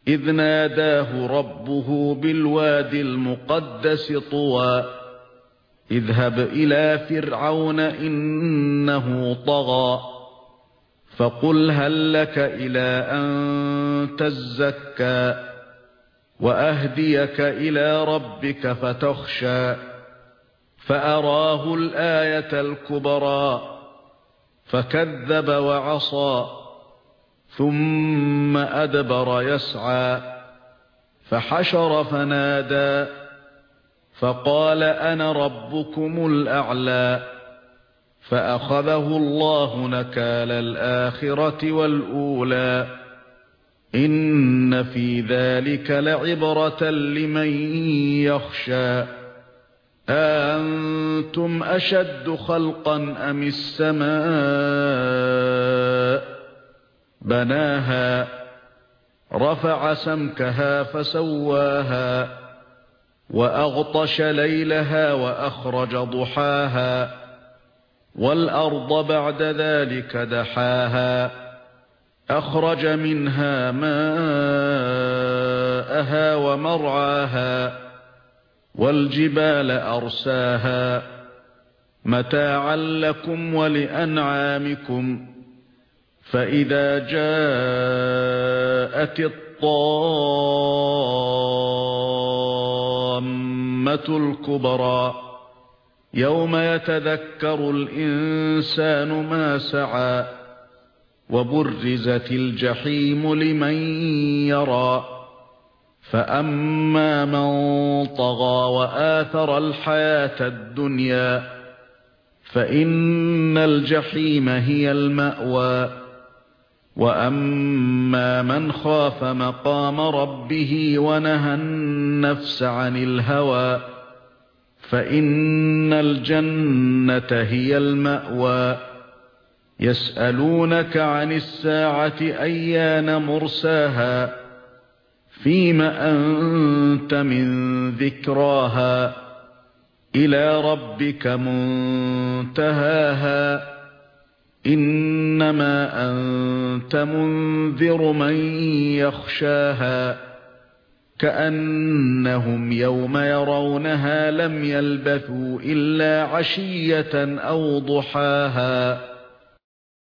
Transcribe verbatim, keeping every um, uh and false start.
إذ ناداه ربه بالواد المقدس طوى اذهب إلى فرعون إنه طغى فقل هل لك إلى أن تزكى وأهديك إلى ربك فتخشى فأراه الآية الكبرى فكذب وعصى ثم أدبر يسعى فحشر فنادى فقال أنا ربكم الأعلى فأخذه الله نكال الآخرة والأولى إن في ذلك لعبرة لمن يخشى أأنتم أشد خلقا أم السماء بناها رفع سمكها فسواها وأغطش ليلها وأخرج ضحاها والأرض بعد ذلك دحاها أخرج منها ماءها ومرعاها والجبال أرساها متاعا لكم ولأنعامكم فإذا جاءت الطامة الكبرى يوم يتذكر الإنسان ما سعى وبرزت الجحيم لمن يرى فأما من طغى وآثر الحياة الدنيا فإن الجحيم هي المأوى وأما من خاف مقام ربه ونهى النفس عن الهوى فإن الجنة هي المأوى يسألونك عن الساعة أيان مرساها فيم أنت من ذكراها إلى ربك منتهاها إنما أنت منذر من يخشاها كأنهم يوم يرونها لم يلبثوا إلا عشية أو ضحاها